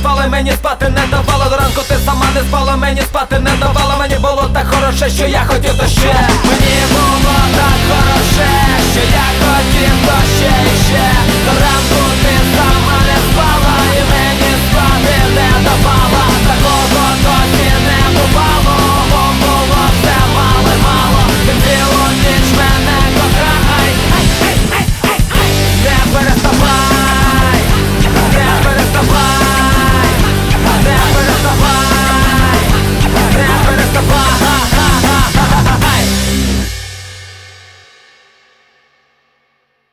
спали, мені спати не давала. До ранку ти сама не спала, мені спати не давала. Мені було так хороше, що я хотів то ще. Мені було так хороше, що я хотів то ще і ще. До ранку